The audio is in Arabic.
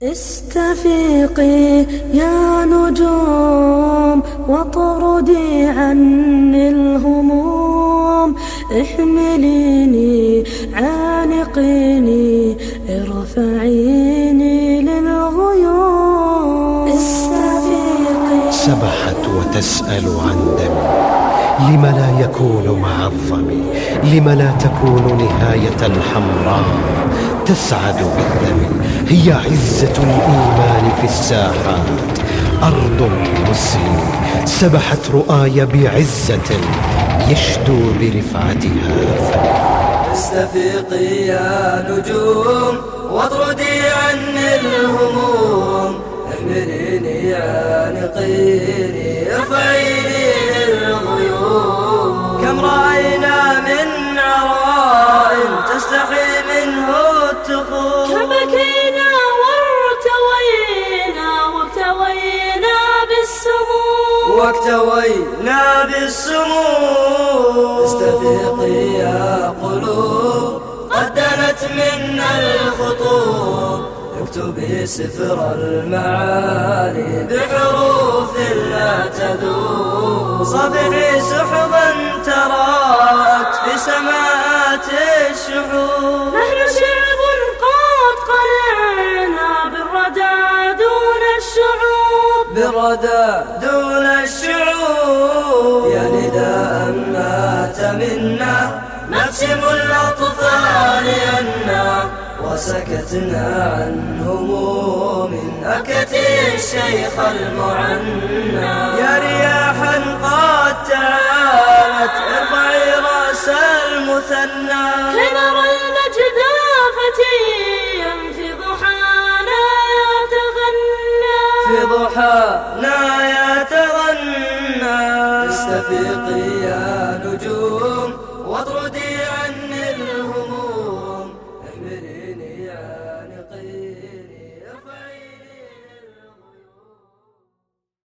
استفيقي يا نجوم واطردي عني الهموم، احمليني عانقيني ارفعيني للغيوم. استفيقي سبحت وتسأل عن دمي، لم لا يكون مع الظمي، لم لا تكون نهاية الحمراء تسعد بالدم. هي عزة الإيمان في الساحات، أرض المسلم سبحت رؤاي بعزة يشدو برفعتها فم. استفيقي يا نجوم واطردي عني الهموم، احمليني عانقيني ارفعيني للغيوم. كم رأينا من عراء تستحي منه التخوم، كم بكينا واكتوينا بالسموم. استفيقي يا قلوب قد دنت منا الخطوب، اكتبي سفر المعاني بحروف لا تذوب. صافحي سحبا تراءت في سماءات الشحوب، نحن شعب قد قلعنا بالردى دون الشعوب. يا نداء مات منا نقسم الأطفال أنا، وسكتنا عن هموم أكتي الشيخ المعنى. يا رياحا قد تعالت ارفعي رأس المثنى، كي نرى المجد فتيا في ضحانا يتغنى. استفيقي يا نجوم واطردي